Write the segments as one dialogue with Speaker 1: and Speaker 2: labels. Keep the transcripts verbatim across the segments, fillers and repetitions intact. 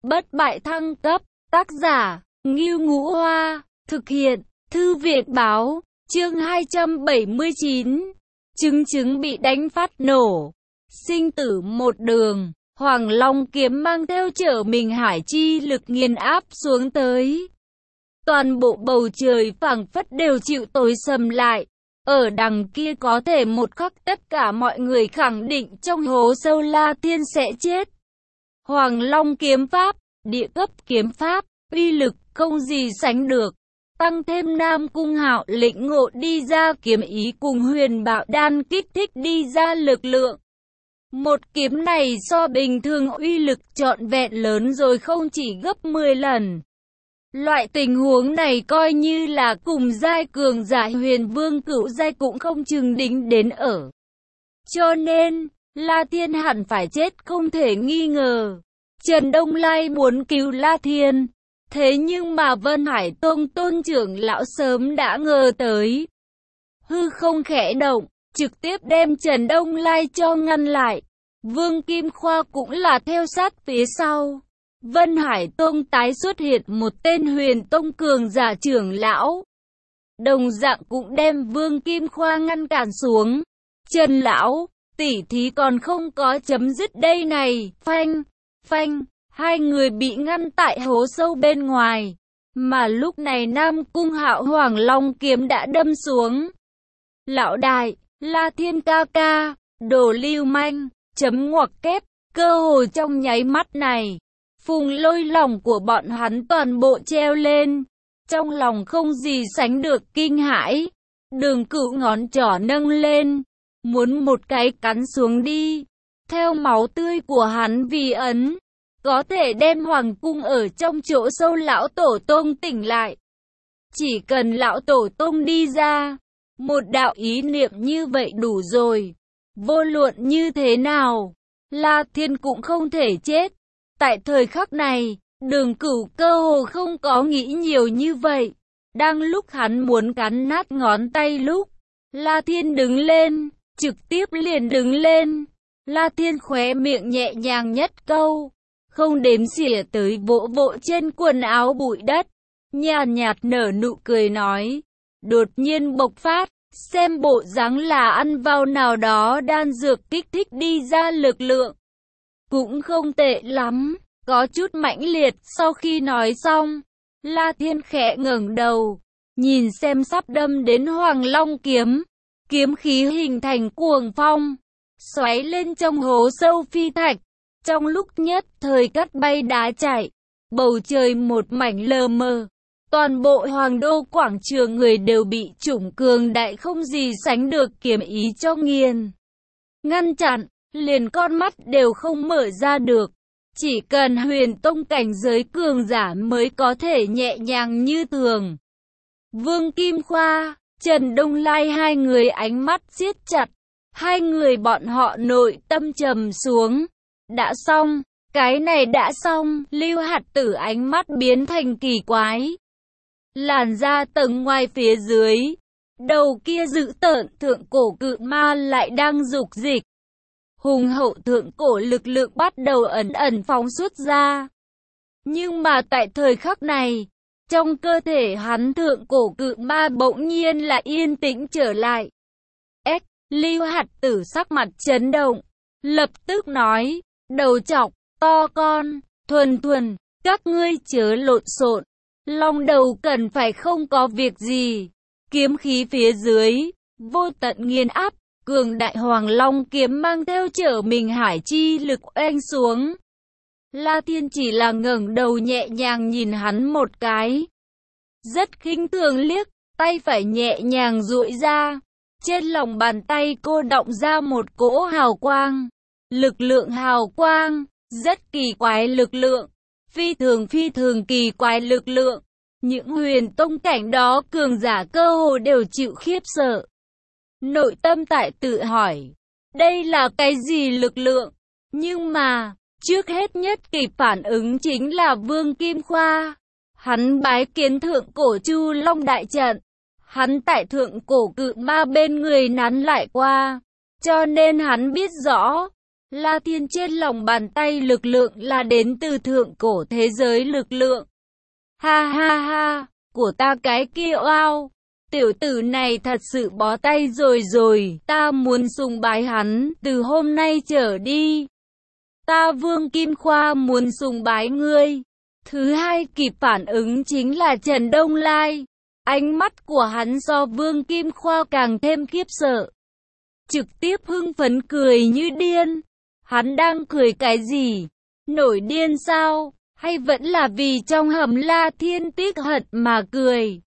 Speaker 1: bất bại thăng cấp, tác giả, Ngưu Ngũ Hoa, thực hiện, Thư viện Báo, chương hai trăm bảy mươi chín, chứng chứng bị đánh phát nổ, sinh tử một đường, Hoàng Long kiếm mang theo trở mình hải chi lực nghiền áp xuống tới. Toàn bộ bầu trời phảng phất đều chịu tối sầm lại. Ở đằng kia có thể một khắc tất cả mọi người khẳng định trong hố sâu La Thiên sẽ chết. Hoàng Long kiếm pháp, địa cấp kiếm pháp, uy lực không gì sánh được. Tăng thêm Nam Cung Hạo lĩnh ngộ đi ra kiếm ý cùng huyền bạo đan kích thích đi ra lực lượng. Một kiếm này so bình thường uy lực trọn vẹn lớn rồi không chỉ gấp mười lần. Loại tình huống này coi như là cùng giai cường giả huyền vương cửu giai cũng không chừng đính đến ở. Cho nên, La Thiên hẳn phải chết không thể nghi ngờ. Trần Đông Lai muốn cứu La Thiên. Thế nhưng mà Vân Hải Tông tôn trưởng lão sớm đã ngờ tới. Hư không khẽ động, trực tiếp đem Trần Đông Lai cho ngăn lại. Vương Kim Khoa cũng là theo sát phía sau. Vân Hải Tông tái xuất hiện một tên huyền tông cường giả trưởng lão. Đồng dạng cũng đem Vương Kim Khoa ngăn cản xuống. Trần lão, tỉ thí còn không có chấm dứt đây này. Phanh, phanh, hai người bị ngăn tại hố sâu bên ngoài. Mà lúc này Nam Cung Hạo Hoàng Long kiếm đã đâm xuống. Lão đại, La Thiên ca ca, đồ lưu manh, chấm ngoặc kép, cơ hồ trong nháy mắt này. Phùng Lôi lòng của bọn hắn toàn bộ treo lên, trong lòng không gì sánh được kinh hãi. Đường Cửu ngón trỏ nâng lên, muốn một cái cắn xuống đi. Theo máu tươi của hắn vì ấn, có thể đem hoàng cung ở trong chỗ sâu lão tổ tông tỉnh lại. Chỉ cần lão tổ tông đi ra, một đạo ý niệm như vậy đủ rồi. Vô luận như thế nào, La Thiên cũng không thể chết. Tại thời khắc này, Đường Cửu cơ hồ không có nghĩ nhiều như vậy. Đang lúc hắn muốn cắn nát ngón tay lúc, La Thiên đứng lên, trực tiếp liền đứng lên. La Thiên khóe miệng nhẹ nhàng nhất câu, không đếm xỉa tới vỗ vỗ trên quần áo bụi đất. Nhàn nhạt nở nụ cười nói, đột nhiên bộc phát, xem bộ dáng là ăn vào nào đó đan dược kích thích đi ra lực lượng. Cũng không tệ lắm, có chút mãnh liệt. Sau khi nói xong, La Thiên khẽ ngẩng đầu, nhìn xem sắp đâm đến Hoàng Long kiếm. Kiếm khí hình thành cuồng phong, xoáy lên trong hố sâu phi thạch. Trong lúc nhất thời cắt bay đá chạy, bầu trời một mảnh lờ mờ. Toàn bộ Hoàng Đô quảng trường người đều bị chủng cường đại không gì sánh được kiếm ý cho nghiền. Ngăn chặn, liền con mắt đều không mở ra được. Chỉ cần huyền tông cảnh giới cường giả mới có thể nhẹ nhàng như thường. Vương Kim Khoa, Trần Đông Lai hai người ánh mắt siết chặt. Hai người bọn họ nội tâm trầm xuống. Đã xong, cái này đã xong. Lưu Hạt Tử ánh mắt biến thành kỳ quái. Làn da tầng ngoài phía dưới, đầu kia dữ tợn thượng cổ cự ma lại đang dục dịch. Hùng hậu thượng cổ lực lượng bắt đầu ẩn ẩn phóng xuất ra. Nhưng mà tại thời khắc này, trong cơ thể hắn thượng cổ cự ma bỗng nhiên là yên tĩnh trở lại. Ếch, Lưu Hạt Tử sắc mặt chấn động, lập tức nói, đầu chọc, to con, thuần thuần, các ngươi chớ lộn xộn. Long đầu cần phải không có việc gì. Kiếm khí phía dưới, vô tận nghiền áp, cường đại Hoàng Long kiếm mang theo trở mình hải chi lực oanh xuống. La Thiên chỉ là ngẩng đầu nhẹ nhàng nhìn hắn một cái. Rất khinh thường liếc, tay phải nhẹ nhàng duỗi ra. Trên lòng bàn tay cô động ra một cỗ hào quang. Lực lượng hào quang, rất kỳ quái lực lượng. Phi thường phi thường kỳ quái lực lượng. Những huyền tông cảnh đó cường giả cơ hồ đều chịu khiếp sợ. Nội tâm tại tự hỏi, đây là cái gì lực lượng? Nhưng mà, trước hết nhất kịp phản ứng chính là Vương Kim Khoa. Hắn bái kiến thượng cổ Chu Long đại trận. Hắn tại thượng cổ cự ma bên người nắn lại qua. Cho nên hắn biết rõ, La Thiên trên lòng bàn tay lực lượng là đến từ thượng cổ thế giới lực lượng. Ha ha ha, của ta cái kia oao. Tiểu tử này thật sự bó tay rồi rồi, ta muốn sùng bái hắn, từ hôm nay trở đi. Ta Vương Kim Khoa muốn sùng bái ngươi. Thứ hai kịp phản ứng chính là Trần Đông Lai. Ánh mắt của hắn so Vương Kim Khoa càng thêm khiếp sợ. Trực tiếp hưng phấn cười như điên. Hắn đang cười cái gì? Nổi điên sao? Hay vẫn là vì trong hầm La Thiên tiếc hận mà cười?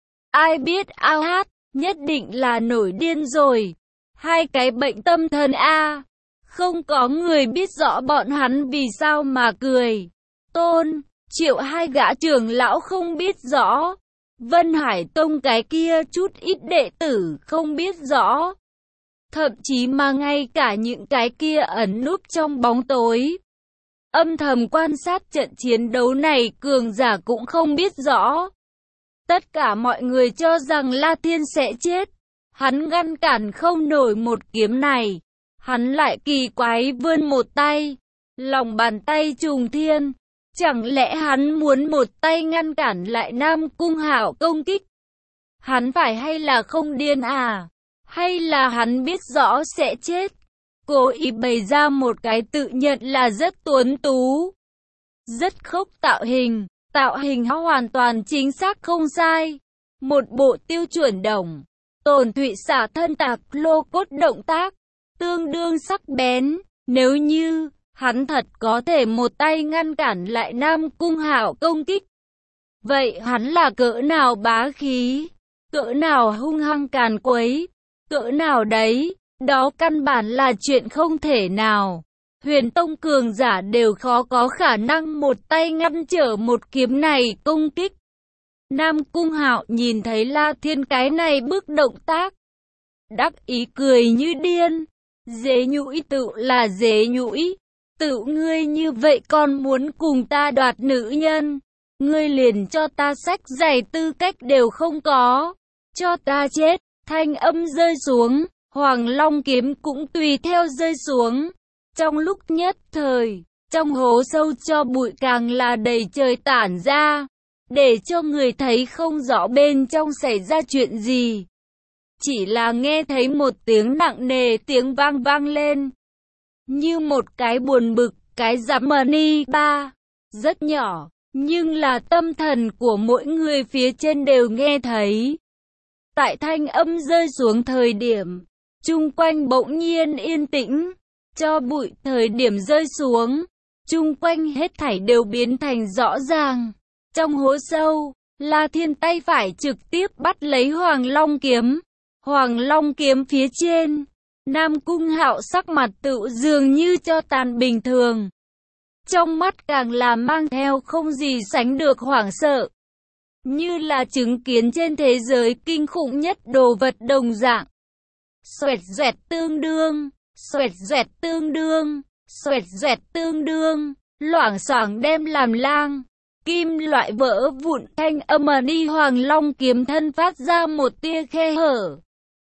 Speaker 1: Ai biết ao hát, nhất định là nổi điên rồi. Hai cái bệnh tâm thần a, không có người biết rõ bọn hắn vì sao mà cười. Tôn, Triệu hai gã trưởng lão không biết rõ. Vân Hải Tông cái kia chút ít đệ tử không biết rõ. Thậm chí mà ngay cả những cái kia ẩn núp trong bóng tối, âm thầm quan sát trận chiến đấu này cường giả cũng không biết rõ. Tất cả mọi người cho rằng La Thiên sẽ chết. Hắn ngăn cản không nổi một kiếm này. Hắn lại kỳ quái vươn một tay. Lòng bàn tay trùng thiên. Chẳng lẽ hắn muốn một tay ngăn cản lại Nam Cung Hạo công kích? Hắn phải hay là không điên à? Hay là hắn biết rõ sẽ chết? Cố ý bày ra một cái tự nhận là rất tuấn tú, rất khốc tạo hình. Tạo hình hoàn toàn chính xác không sai. Một bộ tiêu chuẩn đồng. Tồn Thụy xả thân tạc lô cốt động tác. Tương đương sắc bén. Nếu như hắn thật có thể một tay ngăn cản lại Nam Cung Hạo công kích, vậy hắn là cỡ nào bá khí, cỡ nào hung hăng càn quấy, cỡ nào đấy, đó căn bản là chuyện không thể nào. Huyền Tông cường giả đều khó có khả năng một tay ngăn trở một kiếm này công kích. Nam Cung Hạo nhìn thấy La Thiên cái này bước động tác, đắc ý cười như điên. Dế nhũi tự là dế nhũi. Tự ngươi như vậy còn muốn cùng ta đoạt nữ nhân. Ngươi liền cho ta sách giày tư cách đều không có. Cho ta chết. Thanh âm rơi xuống. Hoàng Long kiếm cũng tùy theo rơi xuống. Trong lúc nhất thời, trong hố sâu cho bụi càng là đầy trời tản ra, để cho người thấy không rõ bên trong xảy ra chuyện gì. Chỉ là nghe thấy một tiếng nặng nề tiếng vang vang lên, như một cái buồn bực, cái giám mani ba, rất nhỏ, nhưng là tâm thần của mỗi người phía trên đều nghe thấy. Tại thanh âm rơi xuống thời điểm, chung quanh bỗng nhiên yên tĩnh. Cho bụi thời điểm rơi xuống, chung quanh hết thảy đều biến thành rõ ràng. Trong hố sâu, La Thiên tay phải trực tiếp bắt lấy Hoàng Long kiếm. Hoàng Long kiếm phía trên, Nam Cung Hạo sắc mặt tự dường như cho tàn bình thường. Trong mắt càng là mang theo không gì sánh được hoảng sợ. Như là chứng kiến trên thế giới kinh khủng nhất đồ vật đồng dạng. Xoẹt xoẹt tương đương. Xoẹt xoẹt tương đương, xoẹt xoẹt tương đương, loảng xoảng đem làm lang. Kim loại vỡ vụn, thanh âm đi Hoàng Long kiếm thân phát ra một tia khe hở.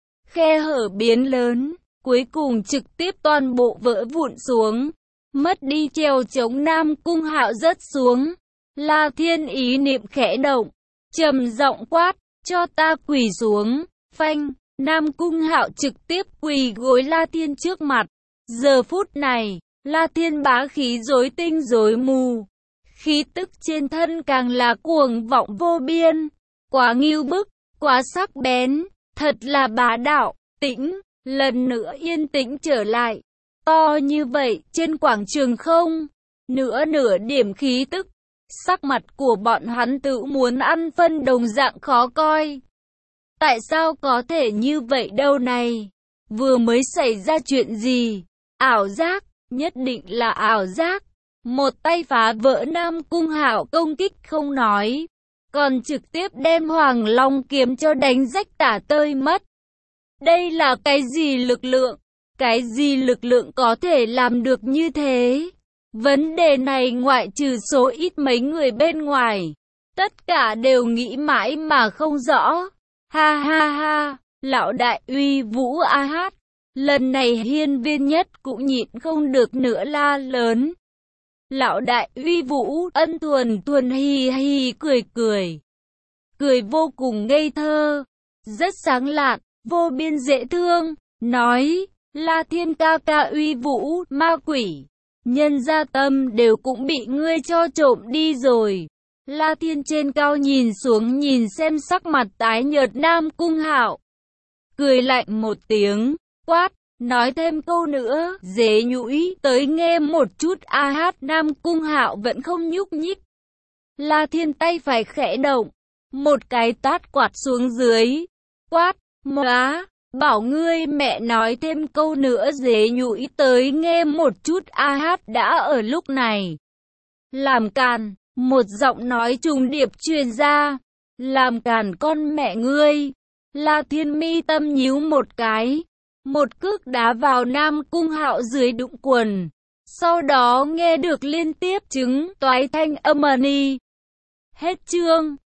Speaker 1: Khe hở biến lớn, cuối cùng trực tiếp toàn bộ vỡ vụn xuống. Mất đi trèo chống Nam Cung Hạo rớt xuống. La Thiên ý niệm khẽ động, trầm giọng quát, cho ta quỳ xuống, phanh. Nam Cung Hạo trực tiếp quỳ gối La Thiên trước mặt. Giờ phút này, La Thiên bá khí rối tinh rối mù. Khí tức trên thân càng là cuồng vọng vô biên. Quá ngưu bức, quá sắc bén, thật là bá đạo, tĩnh, lần nữa yên tĩnh trở lại. To như vậy, trên quảng trường không, nửa nửa điểm khí tức. Sắc mặt của bọn hắn tự muốn ăn phân đồng dạng khó coi. Tại sao có thể như vậy đâu này? Vừa mới xảy ra chuyện gì? Ảo giác, nhất định là ảo giác. Một tay phá vỡ Nam Cung Hạo công kích không nói, còn trực tiếp đem Hoàng Long kiếm cho đánh rách tả tơi mất. Đây là cái gì lực lượng? Cái gì lực lượng có thể làm được như thế? Vấn đề này ngoại trừ số ít mấy người bên ngoài, tất cả đều nghĩ mãi mà không rõ. Ha ha ha, lão đại uy vũ a hát, Lần này hiên viên nhất cũng nhịn không được nữa la lớn. Lão đại uy vũ, ân thuần thuần hì hì cười cười. Cười vô cùng ngây thơ, rất sáng lạn, vô biên dễ thương, nói, La Thiên ca ca uy vũ, ma quỷ, nhân gia tâm đều cũng bị ngươi cho trộm đi rồi. La Thiên trên cao nhìn xuống nhìn xem sắc mặt tái nhợt Nam Cung Hạo. Cười lạnh một tiếng, quát, nói thêm câu nữa, dế nhũi, tới nghe một chút a hát. Nam Cung Hạo vẫn không nhúc nhích. La Thiên tay phải khẽ động, một cái tát quạt xuống dưới, quát, móa, bảo ngươi mẹ nói thêm câu nữa dế nhũi tới nghe một chút a hát. Đã ở lúc này, làm càn, một giọng nói trùng điệp truyền ra, làm càn con mẹ ngươi. La Thiên mi tâm nhíu một cái, một cước đá vào Nam Cung Hạo dưới đũng quần, sau đó nghe được liên tiếp trứng toái thanh âm ầm ĩ. Hết chương.